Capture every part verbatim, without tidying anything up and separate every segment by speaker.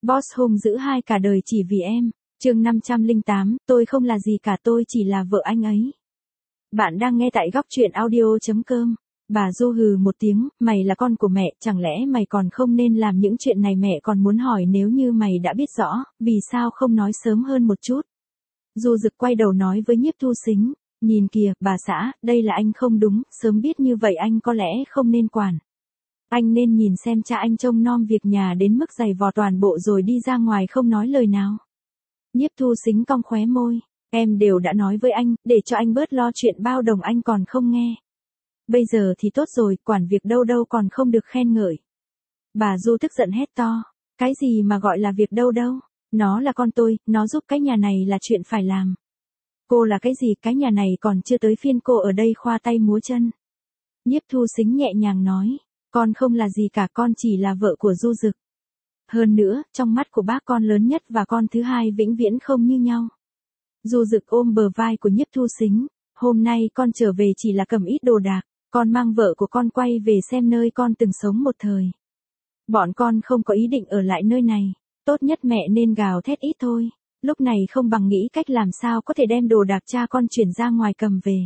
Speaker 1: Boss hung dữ hai cả đời chỉ vì em. Chương năm trăm lẻ tám, tôi không là gì cả, tôi chỉ là vợ anh ấy. Bạn đang nghe tại góc truyện audio chấm com. Bà Du hừ một tiếng, mày là con của mẹ, chẳng lẽ mày còn không nên làm những chuyện này? Mẹ còn muốn hỏi, nếu như mày đã biết rõ, vì sao không nói sớm hơn một chút? Du Dực quay đầu nói với Nhiếp Thu Xính, nhìn kìa, bà xã, đây là anh không đúng, sớm biết như vậy anh có lẽ không nên quản. Anh nên nhìn xem cha anh trông nom việc nhà đến mức giày vò toàn bộ rồi đi ra ngoài không nói lời nào. Nhiếp Thu Xính cong khóe môi, em đều đã nói với anh, để cho anh bớt lo chuyện bao đồng anh còn không nghe. Bây giờ thì tốt rồi, quản việc đâu đâu còn không được khen ngợi. Bà Du tức giận hét to, cái gì mà gọi là việc đâu đâu, nó là con tôi, nó giúp cái nhà này là chuyện phải làm. Cô là cái gì, cái nhà này còn chưa tới phiên cô ở đây khoa tay múa chân. Nhiếp Thu Xính nhẹ nhàng nói, con không là gì cả, con chỉ là vợ của Du Dực. Hơn nữa, trong mắt của bác con lớn nhất và con thứ hai vĩnh viễn không như nhau. Du Dực ôm bờ vai của Nhiếp Thu Xính, hôm nay con trở về chỉ là cầm ít đồ đạc, con mang vợ của con quay về xem nơi con từng sống một thời. Bọn con không có ý định ở lại nơi này, tốt nhất mẹ nên gào thét ít thôi, lúc này không bằng nghĩ cách làm sao có thể đem đồ đạc cha con chuyển ra ngoài cầm về.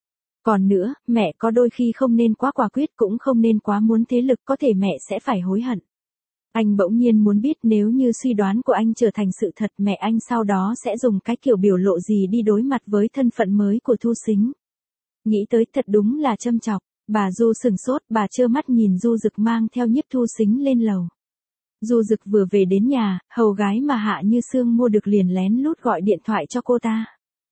Speaker 1: Còn nữa, mẹ có đôi khi không nên quá quả quyết, cũng không nên quá muốn thế lực, có thể mẹ sẽ phải hối hận. Anh bỗng nhiên muốn biết nếu như suy đoán của anh trở thành sự thật, mẹ anh sau đó sẽ dùng cái kiểu biểu lộ gì đi đối mặt với thân phận mới của Thu Xính. Nghĩ tới thật đúng là châm chọc, bà Du sừng sốt, bà trơ mắt nhìn Du Dực mang theo Nhiếp Thu Xính lên lầu. Du Dực vừa về đến nhà, hầu gái mà Hạ Như Sương mua được liền lén lút gọi điện thoại cho cô ta.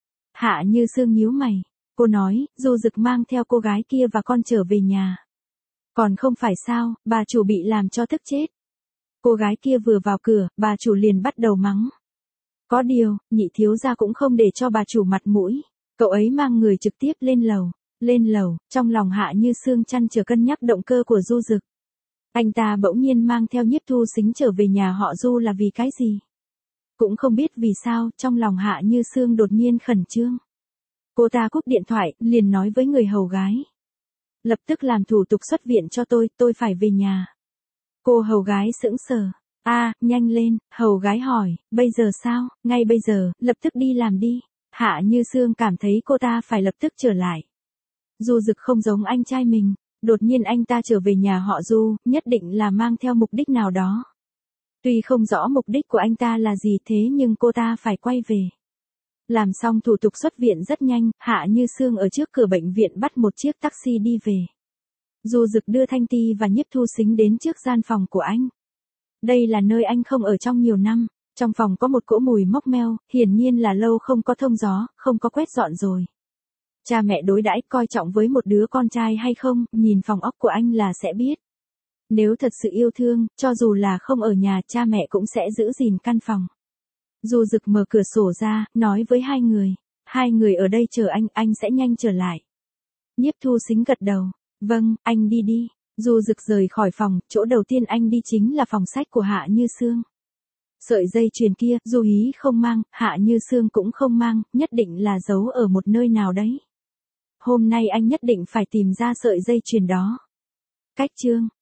Speaker 1: Hạ Như Sương nhíu mày, cô nói, Du Dực mang theo cô gái kia và con trở về nhà. Còn không phải sao, bà chủ bị làm cho tức chết. Cô gái kia vừa vào cửa, bà chủ liền bắt đầu mắng. Có điều, nhị thiếu gia cũng không để cho bà chủ mặt mũi, cậu ấy mang người trực tiếp lên lầu. Lên lầu, trong lòng Hạ Như Sương trăn trở cân nhắc động cơ của Du Dực. Anh ta bỗng nhiên mang theo Nhiếp Thu Xính trở về nhà họ Du là vì cái gì? Cũng không biết vì sao, trong lòng Hạ Như Sương đột nhiên khẩn trương. Cô ta cúp điện thoại, liền nói với người hầu gái. Lập tức làm thủ tục xuất viện cho tôi, tôi phải về nhà. Cô hầu gái sững sờ. A, à, nhanh lên, hầu gái hỏi, bây giờ sao? Ngay bây giờ, lập tức đi làm đi. Hạ Như Sương cảm thấy cô ta phải lập tức trở lại. Du Dực không giống anh trai mình, đột nhiên anh ta trở về nhà họ Du, nhất định là mang theo mục đích nào đó. Tuy không rõ mục đích của anh ta là gì, thế nhưng cô ta phải quay về. Làm xong thủ tục xuất viện rất nhanh, Hạ Như Sương ở trước cửa bệnh viện bắt một chiếc taxi đi về. Du Dực đưa Thanh Ti và Nhiếp Thu Xính đến trước gian phòng của anh. Đây là nơi anh không ở trong nhiều năm, trong phòng có một cỗ mùi mốc meo, hiển nhiên là lâu không có thông gió, không có quét dọn rồi. Cha mẹ đối đãi coi trọng với một đứa con trai hay không, nhìn phòng ốc của anh là sẽ biết. Nếu thật sự yêu thương, cho dù là không ở nhà, cha mẹ cũng sẽ giữ gìn căn phòng. Du Dực mở cửa sổ ra, nói với hai người, hai người ở đây chờ anh, anh sẽ nhanh trở lại. Nhiếp Thu Xính gật đầu, vâng, anh đi đi. Du Dực rời khỏi phòng, chỗ đầu tiên anh đi chính là phòng sách của Hạ Như Sương. Sợi dây chuyền kia, Du Hí không mang, Hạ Như Sương cũng không mang, nhất định là giấu ở một nơi nào đấy. Hôm nay anh nhất định phải tìm ra sợi dây chuyền đó. Cách chương